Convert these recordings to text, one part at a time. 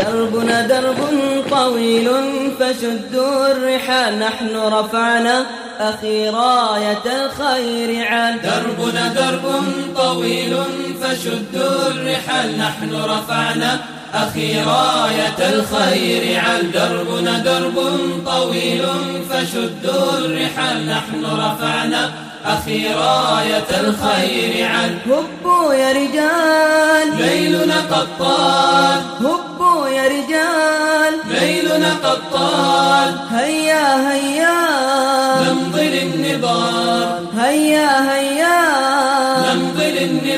دربنا درب طويل فشدوا الرحال، نحن رفعنا أخي راية الخير عال. دربنا درب طويل فشدوا الرحال، نحن رفعنا أخي راية الخير عال. دربنا درب طويل فشدوا الرحال، نحن رفعنا أخي راية الخير عال. هبوا يا رجال ليلنا قد طال، هبوا يا رجال ليلنا قد طال. هيا هيا نمضي للنضال، هيا هيا نمضي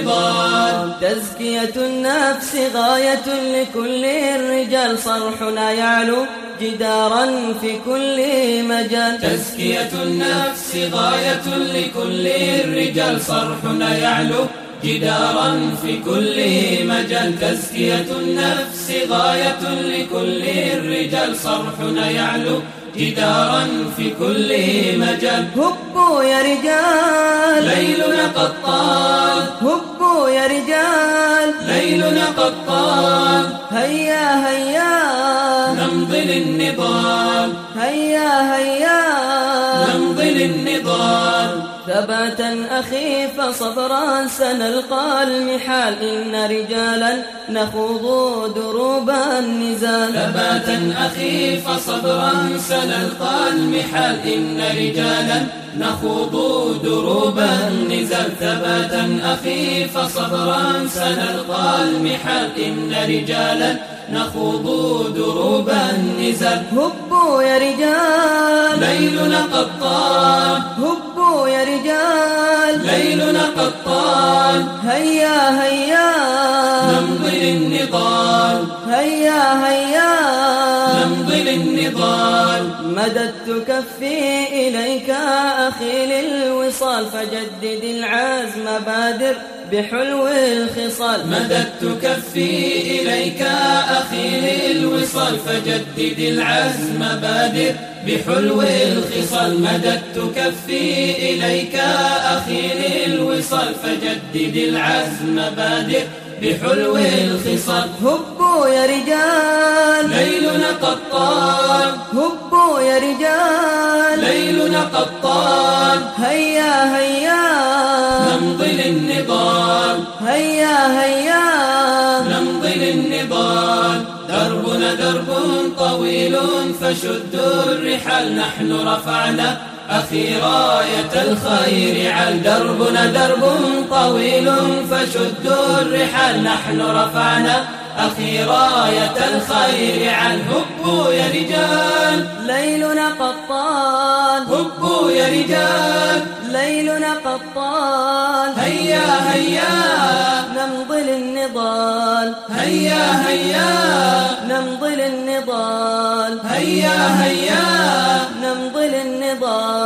للنضال. تزكية النفس غاية لكل الرجال، صرحنا يعلو جدارا في كل مجال. تزكية النفس غاية لكل الرجال، صرحنا يعلو جدارا في كل مجال. تزكية النفس غاية لكل الرجال، صرحنا يعلو جدارا في كل مجال. هبوا يا رجال ليلنا قد طال، هبوا يا رجال ليلنا قد طال. هيا هيا نمضي للنضال، هيا هيا نمضي للنضال. ثباتا أخي فصبرا سنلقى المحال، إن رجالا نخوض دروب النزال. ثباتا أخي فصبرا سنلقى المحال، إن رجالا نخوض دروب النزال. ثباتا أخي فصبرا سنلقى المحال، إن رجالا نخوض دروب النزال. هبوا يا رجال ليلنا قد طال، هبوا يا رجال ليلنا قد طال. هيا هيا نمضي للنضال، هيا هيا نمضي للنضال. مددت كفي إليك أخي للوصال، فجدد العزم بادر بحلو الخصال. مددت كفي إليك أخي للوصال، فجدد العزم بادر بحلو الخصال. مددت كفي إليك أخي للوصال، فجدد العزم بادر بحلو الخصال. هبوا يا رجال ليلنا قد طال، هبوا يا رجال ليلنا قد طال. هيا هيا نمضي للنضال، هيا هيا نمضي للنضال. دربنا درب طويل فشدوا الرحال، نحن رفعنا أخي راية الخير عال. دربنا درب طويل فشدوا الرحال، نحن رفعنا أخي راية الخير عال. هبوا يا رجال ليلنا قد طال، هبوا يا رجال ليلنا قد طال. هيا هيا نمضي للنضال، هيا هيا نمضي للنضال، هيا هيا نمضي للنضال.